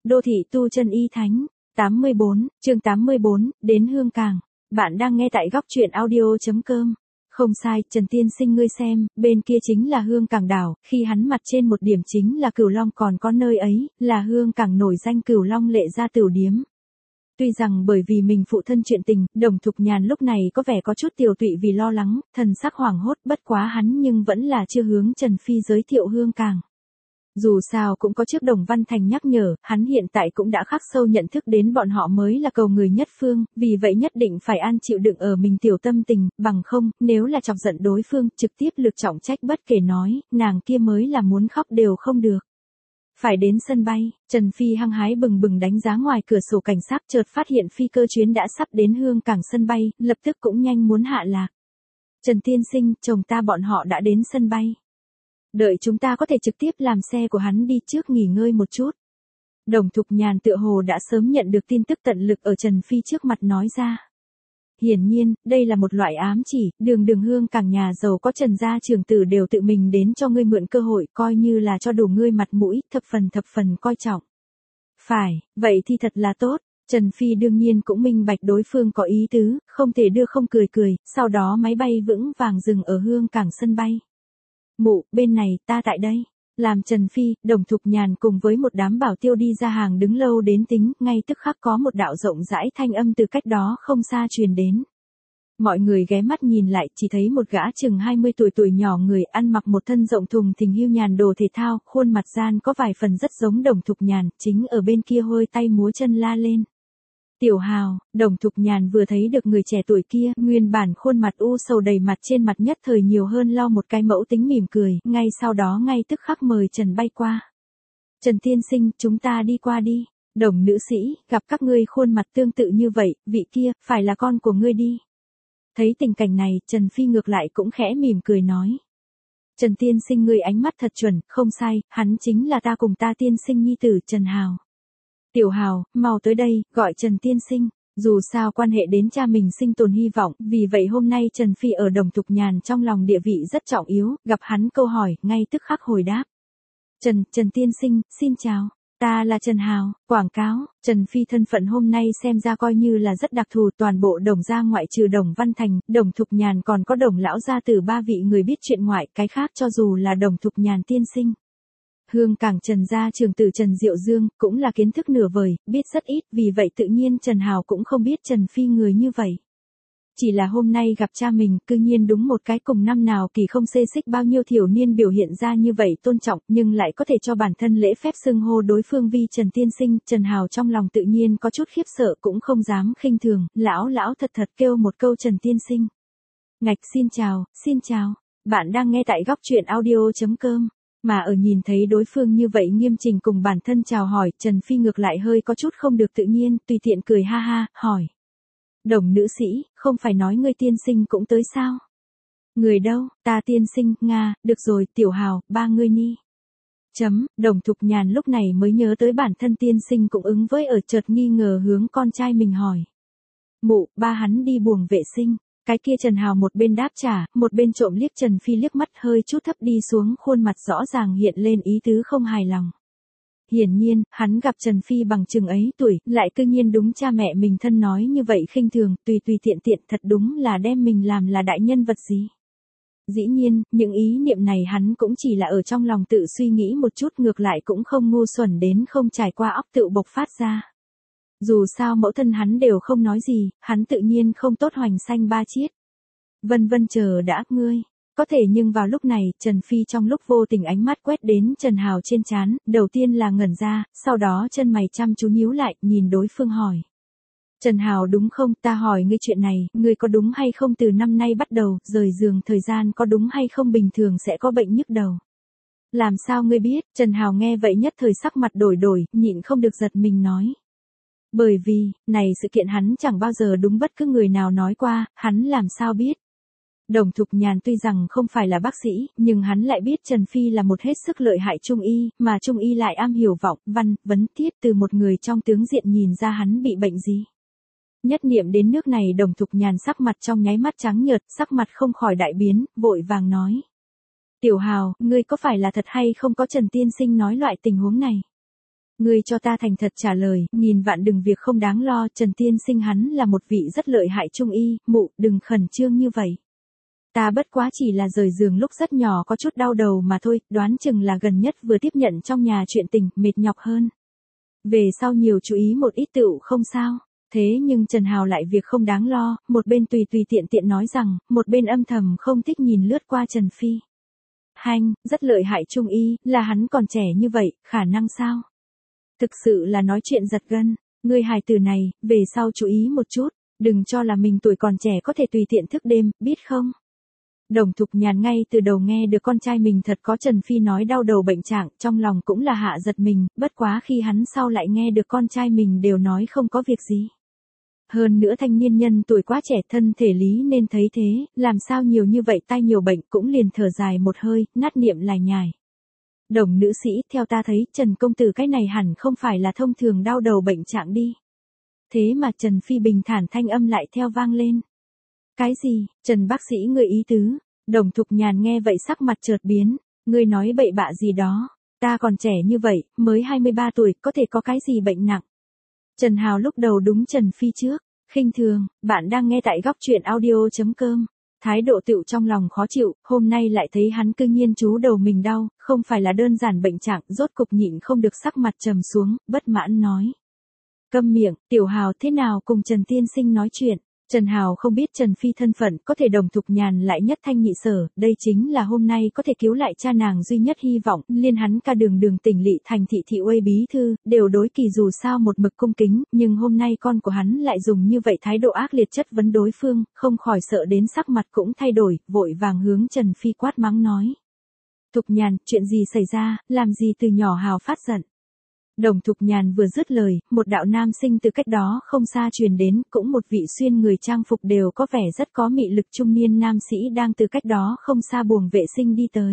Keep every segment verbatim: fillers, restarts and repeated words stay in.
Đô thị tu chân y thánh, tám mươi bốn, chương tám mươi bốn, đến Hương Cảng. Bạn đang nghe tại góc truyện audio.com. Không sai, Trần Tiên Sinh ngươi xem, bên kia chính là Hương Cảng đảo, khi hắn mặt trên một điểm chính là Cửu Long, còn có nơi ấy, là Hương Cảng nổi danh Cửu Long lệ gia tửu điếm. Tuy rằng bởi vì mình phụ thân chuyện tình, Đồng Thục Nhàn lúc này có vẻ có chút tiều tụy vì lo lắng, thần sắc hoảng hốt, bất quá hắn nhưng vẫn là chưa hướng Trần Phi giới thiệu Hương Cảng. Dù sao cũng có trước Đồng Văn Thành nhắc nhở, hắn hiện tại cũng đã khắc sâu nhận thức đến bọn họ mới là cầu người nhất phương, vì vậy nhất định phải an chịu đựng ở mình tiểu tâm tình, bằng không, nếu là chọc giận đối phương, trực tiếp lực trọng trách bất kể nói, nàng kia mới là muốn khóc đều không được. Phải đến sân bay, Trần Phi hăng hái bừng bừng đánh giá ngoài cửa sổ cảnh sát, chợt phát hiện phi cơ chuyến đã sắp đến Hương Cảng sân bay, lập tức cũng nhanh muốn hạ lạc. Trần Tiên Sinh, chồng ta bọn họ đã đến sân bay. Đợi chúng ta có thể trực tiếp làm xe của hắn đi trước nghỉ ngơi một chút. Đồng Thục Nhàn tựa hồ đã sớm nhận được tin tức tận lực ở Trần Phi trước mặt nói ra. Hiển nhiên, đây là một loại ám chỉ, đường đường Hương Cảng nhà giàu có Trần gia trưởng tử đều tự mình đến cho ngươi mượn cơ hội, coi như là cho đủ ngươi mặt mũi, thập phần thập phần coi trọng. Phải, vậy thì thật là tốt. Trần Phi đương nhiên cũng minh bạch đối phương có ý tứ, không thể đưa không cười cười, sau đó máy bay vững vàng dừng ở Hương Cảng sân bay. Mụ, bên này, ta tại đây. Làm Trần Phi, Đồng Thục Nhàn cùng với một đám bảo tiêu đi ra hàng đứng lâu đến tính, ngay tức khắc có một đạo rộng rãi thanh âm từ cách đó không xa truyền đến. Mọi người ghé mắt nhìn lại, chỉ thấy một gã chừng hai mươi tuổi tuổi nhỏ người ăn mặc một thân rộng thùng thình hưu nhàn đồ thể thao, khuôn mặt gian có vài phần rất giống Đồng Thục Nhàn, chính ở bên kia hôi tay múa chân la lên. Tiểu Hào, Đồng Thục Nhàn vừa thấy được người trẻ tuổi kia, nguyên bản khuôn mặt u sầu đầy mặt trên mặt nhất thời nhiều hơn lau một cái mẫu tính mỉm cười, ngay sau đó ngay tức khắc mời Trần bay qua. Trần Tiên Sinh, chúng ta đi qua đi. Đồng nữ sĩ, gặp các ngươi khuôn mặt tương tự như vậy, vị kia, phải là con của ngươi đi. Thấy tình cảnh này, Trần Phi ngược lại cũng khẽ mỉm cười nói. Trần Tiên Sinh ngươi ánh mắt thật chuẩn, không sai, hắn chính là ta cùng ta tiên sinh nhi tử Trần Hào. Tiểu Hào, mau tới đây, gọi Trần Tiên Sinh. Dù sao quan hệ đến cha mình sinh tồn hy vọng, vì vậy hôm nay Trần Phi ở Đồng Thục Nhàn trong lòng địa vị rất trọng yếu, gặp hắn câu hỏi, ngay tức khắc hồi đáp. Trần, Trần Tiên Sinh, xin chào. Ta là Trần Hào, quảng cáo, Trần Phi thân phận hôm nay xem ra coi như là rất đặc thù, toàn bộ Đồng gia ngoại trừ Đồng Văn Thành, Đồng Thục Nhàn còn có Đồng lão gia từ ba vị người biết chuyện ngoại, cái khác cho dù là Đồng Thục Nhàn tiên sinh. Hương Cảng Trần gia trưởng tử Trần Diệu Dương, cũng là kiến thức nửa vời, biết rất ít, vì vậy tự nhiên Trần Hào cũng không biết Trần Phi người như vậy. Chỉ là hôm nay gặp cha mình, cư nhiên đúng một cái cùng năm nào kỳ không xê xích bao nhiêu thiểu niên biểu hiện ra như vậy tôn trọng, nhưng lại có thể cho bản thân lễ phép xưng hô đối phương vi Trần Tiên Sinh, Trần Hào trong lòng tự nhiên có chút khiếp sợ cũng không dám khinh thường, lão lão thật thật kêu một câu Trần Tiên Sinh. Ngạch xin chào, xin chào, bạn đang nghe tại góc truyện audio.com. Mà ở nhìn thấy đối phương như vậy nghiêm chỉnh cùng bản thân chào hỏi, Trần Phi ngược lại hơi có chút không được tự nhiên, tùy tiện cười ha ha, hỏi. Đồng nữ sĩ, không phải nói ngươi tiên sinh cũng tới sao? Người đâu, ta tiên sinh, Nga, được rồi, Tiểu Hào, ba ngươi ni. Chấm, Đồng Thục Nhàn lúc này mới nhớ tới bản thân tiên sinh cũng ứng với ở chợt nghi ngờ hướng con trai mình hỏi. Mụ, ba hắn đi buồng vệ sinh. Cái kia Trần Hào một bên đáp trả, một bên trộm liếc Trần Phi liếc mắt hơi chút thấp đi xuống, khuôn mặt rõ ràng hiện lên ý tứ không hài lòng. Hiển nhiên, hắn gặp Trần Phi bằng chừng ấy tuổi, lại cư nhiên đúng cha mẹ mình thân nói như vậy khinh thường, tùy tùy tiện tiện, thật đúng là đem mình làm là đại nhân vật gì. Dĩ nhiên, những ý niệm này hắn cũng chỉ là ở trong lòng tự suy nghĩ một chút, ngược lại cũng không ngu xuẩn đến không trải qua óc tự bộc phát ra. Dù sao mẫu thân hắn đều không nói gì, hắn tự nhiên không tốt hoành xanh ba chiết. Vân vân chờ đã, ngươi. Có thể nhưng vào lúc này, Trần Phi trong lúc vô tình ánh mắt quét đến Trần Hào trên trán, đầu tiên là ngẩn ra, sau đó chân mày chăm chú nhíu lại, nhìn đối phương hỏi. Trần Hào đúng không, ta hỏi ngươi chuyện này, ngươi có đúng hay không từ năm nay bắt đầu, rời giường thời gian có đúng hay không bình thường sẽ có bệnh nhức đầu. Làm sao ngươi biết, Trần Hào nghe vậy nhất thời sắc mặt đổi đổi, nhịn không được giật mình nói. Bởi vì, này sự kiện hắn chẳng bao giờ đúng bất cứ người nào nói qua, hắn làm sao biết. Đồng Thục Nhàn tuy rằng không phải là bác sĩ, nhưng hắn lại biết Trần Phi là một hết sức lợi hại trung y, mà trung y lại am hiểu vọng, văn, vấn tiết từ một người trong tướng diện nhìn ra hắn bị bệnh gì. Nhất niệm đến nước này Đồng Thục Nhàn sắc mặt trong nháy mắt trắng nhợt, sắc mặt không khỏi đại biến, vội vàng nói. Tiểu Hào, ngươi có phải là thật hay không có Trần Tiên Sinh nói loại tình huống này? Ngươi cho ta thành thật trả lời, nghìn vạn đừng việc không đáng lo, Trần Tiên Sinh hắn là một vị rất lợi hại trung y, mụ, đừng khẩn trương như vậy. Ta bất quá chỉ là rời giường lúc rất nhỏ có chút đau đầu mà thôi, đoán chừng là gần nhất vừa tiếp nhận trong nhà chuyện tình, mệt nhọc hơn. Về sau nhiều chú ý một ít tựu không sao. Thế nhưng Trần Hào lại việc không đáng lo, một bên tùy tùy tiện tiện nói rằng, một bên âm thầm không thích nhìn lướt qua Trần Phi. Hanh, rất lợi hại trung y, là hắn còn trẻ như vậy, khả năng sao? Thực sự là nói chuyện giật gân, ngươi hài tử này, về sau chú ý một chút, đừng cho là mình tuổi còn trẻ có thể tùy tiện thức đêm, biết không? Đồng Thục Nhàn ngay từ đầu nghe được con trai mình thật có Trần Phi nói đau đầu bệnh trạng, trong lòng cũng là hạ giật mình, bất quá khi hắn sau lại nghe được con trai mình đều nói không có việc gì. Hơn nữa thanh niên nhân tuổi quá trẻ thân thể lý nên thấy thế, làm sao nhiều như vậy tai nhiều bệnh cũng liền thở dài một hơi, nát niệm lải nhải. Đồng nữ sĩ, theo ta thấy, Trần công tử cái này hẳn không phải là thông thường đau đầu bệnh trạng đi. Thế mà Trần Phi bình thản thanh âm lại theo vang lên. Cái gì, Trần bác sĩ ngươi ý tứ? Đồng Thục Nhàn nghe vậy sắc mặt chợt biến, ngươi nói bậy bạ gì đó, ta còn trẻ như vậy, mới hai mươi ba tuổi, có thể có cái gì bệnh nặng? Trần Hào lúc đầu đúng Trần Phi trước, khinh thường, bạn đang nghe tại góc truyện audio chấm com. Thái độ tựu trong lòng khó chịu, hôm nay lại thấy hắn cư nhiên chú đầu mình đau, không phải là đơn giản bệnh trạng, rốt cục nhịn không được sắc mặt trầm xuống, bất mãn nói. Câm miệng, Tiểu Hào thế nào cùng Trần Tiên Sinh nói chuyện? Trần Hào không biết Trần Phi thân phận, có thể Đồng Thục Nhàn lại nhất thanh nhị sở, đây chính là hôm nay có thể cứu lại cha nàng duy nhất hy vọng, liên hắn ca đường đường tỉnh lỵ thành thị thị uây bí thư, đều đối kỳ dù sao một mực cung kính, nhưng hôm nay con của hắn lại dùng như vậy thái độ ác liệt chất vấn đối phương, không khỏi sợ đến sắc mặt cũng thay đổi, vội vàng hướng Trần Phi quát mắng nói. Thục Nhàn, chuyện gì xảy ra, làm gì từ nhỏ Hào phát giận? Đồng Thục Nhàn vừa dứt lời, một đạo nam sinh từ cách đó không xa truyền đến, cũng một vị xuyên người trang phục đều có vẻ rất có mị lực trung niên nam sĩ đang từ cách đó không xa buồng vệ sinh đi tới.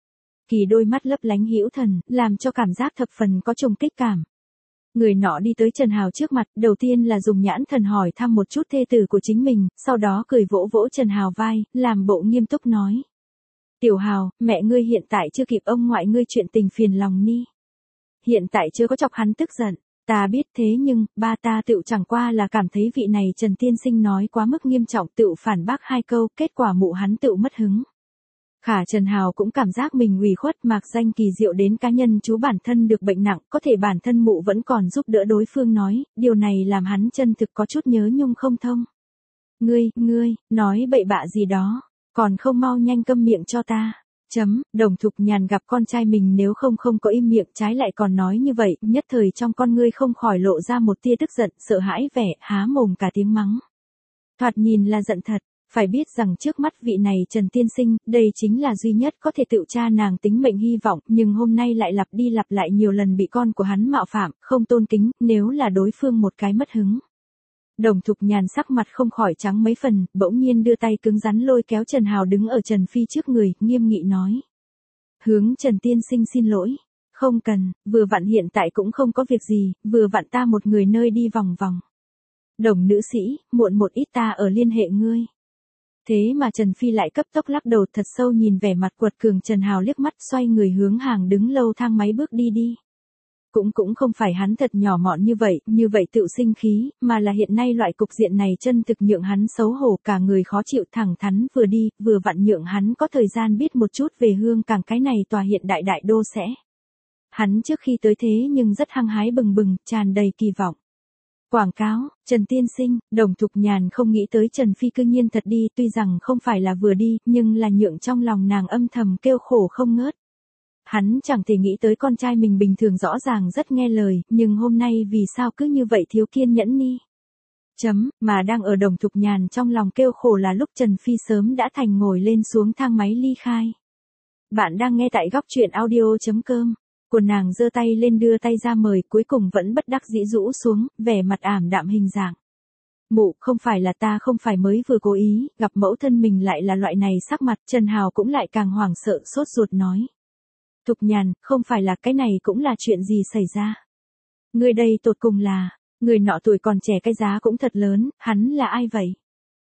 Kỳ đôi mắt lấp lánh hữu thần, làm cho cảm giác thập phần có trùng kích cảm. Người nọ đi tới Trần Hào trước mặt, đầu tiên là dùng nhãn thần hỏi thăm một chút thê tử của chính mình, sau đó cười vỗ vỗ Trần Hào vai, làm bộ nghiêm túc nói. Tiểu Hào, mẹ ngươi hiện tại chưa kịp ông ngoại ngươi chuyện tình phiền lòng ni. Hiện tại chưa có chọc hắn tức giận, ta biết thế nhưng, ba ta tựu chẳng qua là cảm thấy vị này Trần Tiên Sinh nói quá mức nghiêm trọng tựu phản bác hai câu, kết quả mụ hắn tựu mất hứng. Khả Trần Hào cũng cảm giác mình ủy khuất mạc danh kỳ diệu đến cá nhân chú bản thân được bệnh nặng, có thể bản thân mụ vẫn còn giúp đỡ đối phương nói, điều này làm hắn chân thực có chút nhớ nhung không thông. Ngươi, ngươi, nói bậy bạ gì đó, còn không mau nhanh câm miệng cho ta. Chấm, Đồng Thục Nhàn gặp con trai mình nếu không không có im miệng trái lại còn nói như vậy, nhất thời trong con ngươi không khỏi lộ ra một tia tức giận, sợ hãi vẻ, há mồm cả tiếng mắng. Thoạt nhìn là giận thật, phải biết rằng trước mắt vị này Trần Tiên Sinh, đây chính là duy nhất có thể tự cha nàng tính mệnh hy vọng, nhưng hôm nay lại lặp đi lặp lại nhiều lần bị con của hắn mạo phạm, không tôn kính, nếu là đối phương một cái mất hứng. Đồng Thục Nhàn sắc mặt không khỏi trắng mấy phần, bỗng nhiên đưa tay cứng rắn lôi kéo Trần Hào đứng ở Trần Phi trước người, nghiêm nghị nói. Hướng Trần Tiên Sinh xin lỗi. Không cần, vừa vặn hiện tại cũng không có việc gì, vừa vặn ta một người nơi đi vòng vòng. Đồng nữ sĩ, muộn một ít ta ở liên hệ ngươi. Thế mà Trần Phi lại cấp tốc lắc đầu thật sâu nhìn vẻ mặt quật cường Trần Hào liếc mắt xoay người hướng hàng đứng lâu thang máy bước đi đi. Cũng cũng không phải hắn thật nhỏ mọn như vậy, như vậy tự sinh khí, mà là hiện nay loại cục diện này chân thực nhượng hắn xấu hổ cả người khó chịu thẳng thắn vừa đi, vừa vặn nhượng hắn có thời gian biết một chút về Hương Cảng cái này tòa hiện đại đại đô sẽ. Hắn trước khi tới thế nhưng rất hăng hái bừng bừng, tràn đầy kỳ vọng. Quảng cáo, Trần Tiên Sinh, Đồng Thục Nhàn không nghĩ tới Trần Phi cư nhiên thật đi, tuy rằng không phải là vừa đi, nhưng là nhượng trong lòng nàng âm thầm kêu khổ không ngớt. Hắn chẳng thể nghĩ tới con trai mình bình thường rõ ràng rất nghe lời, nhưng hôm nay vì sao cứ như vậy thiếu kiên nhẫn ni. Chấm, mà đang ở Đồng Thục Nhàn trong lòng kêu khổ là lúc Trần Phi sớm đã thành ngồi lên xuống thang máy ly khai. Bạn đang nghe tại góc truyện audio chấm com. Của nàng giơ tay lên đưa tay ra mời, cuối cùng vẫn bất đắc dĩ rũ xuống, vẻ mặt ảm đạm hình dạng. Mụ, không phải là ta không phải mới vừa cố ý, gặp mẫu thân mình lại là loại này sắc mặt, Trần Hào cũng lại càng hoảng sợ sốt ruột nói. Thục Nhàn, không phải là cái này cũng là chuyện gì xảy ra. Người đây tột cùng là, người nọ tuổi còn trẻ cái giá cũng thật lớn, hắn là ai vậy?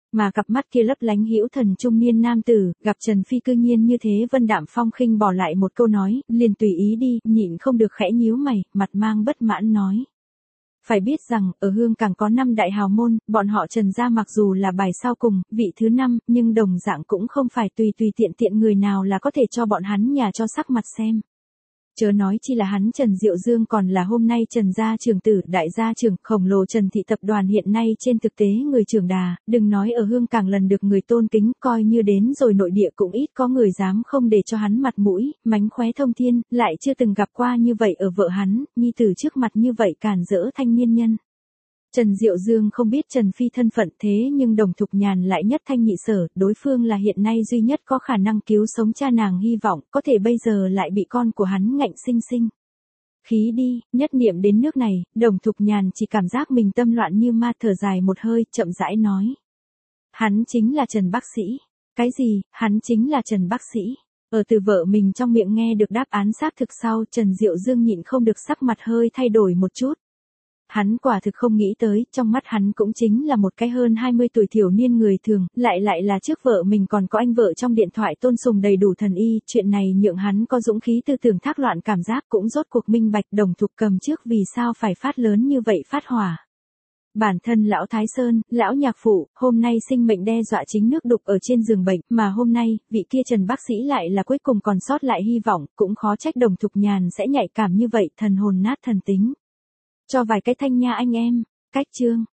Mà cặp mắt kia lấp lánh hữu thần trung niên nam tử, gặp Trần Phi cư nhiên như thế vân đạm phong khinh bỏ lại một câu nói, liền tùy ý đi, nhịn không được khẽ nhíu mày, mặt mang bất mãn nói. Phải biết rằng, ở Hương Cảng có năm đại hào môn, bọn họ Trần gia mặc dù là bài sau cùng, vị thứ năm, nhưng đồng dạng cũng không phải tùy tùy tiện tiện người nào là có thể cho bọn hắn nhà cho sắc mặt xem. Chớ nói chi là hắn Trần Diệu Dương còn là hôm nay Trần gia trưởng tử, đại gia trưởng, khổng lồ Trần thị tập đoàn hiện nay trên thực tế người trưởng đà, đừng nói ở Hương Cảng lần được người tôn kính, coi như đến rồi nội địa cũng ít có người dám không để cho hắn mặt mũi, mánh khóe thông thiên, lại chưa từng gặp qua như vậy ở vợ hắn, nhi tử trước mặt như vậy càn rỡ thanh niên nhân. Trần Diệu Dương không biết Trần Phi thân phận thế nhưng Đồng Thục Nhàn lại nhất thanh nhị sở, đối phương là hiện nay duy nhất có khả năng cứu sống cha nàng hy vọng, có thể bây giờ lại bị con của hắn ngạnh sinh sinh. Khí đi, nhất niệm đến nước này, Đồng Thục Nhàn chỉ cảm giác mình tâm loạn như ma, thở dài một hơi, chậm rãi nói. Hắn chính là Trần bác sĩ. Cái gì, hắn chính là Trần bác sĩ. Ở từ vợ mình trong miệng nghe được đáp án xác thực sau, Trần Diệu Dương nhịn không được sắc mặt hơi thay đổi một chút. Hắn quả thực không nghĩ tới, trong mắt hắn cũng chính là một cái hơn hai mươi tuổi thiểu niên người thường, lại lại là trước vợ mình còn có anh vợ trong điện thoại tôn sùng đầy đủ thần y, chuyện này nhượng hắn có dũng khí tư tưởng thác loạn cảm giác cũng rốt cuộc minh bạch. Đồng Thục cầm trước vì sao phải phát lớn như vậy phát hỏa. Bản thân lão Thái Sơn, lão nhạc phụ, hôm nay sinh mệnh đe dọa chính nước đục ở trên giường bệnh, mà hôm nay, vị kia Trần bác sĩ lại là cuối cùng còn sót lại hy vọng, cũng khó trách Đồng Thục Nhàn sẽ nhạy cảm như vậy, thần hồn nát thần tính. Cho vài cái thanh nha anh em, cách chương.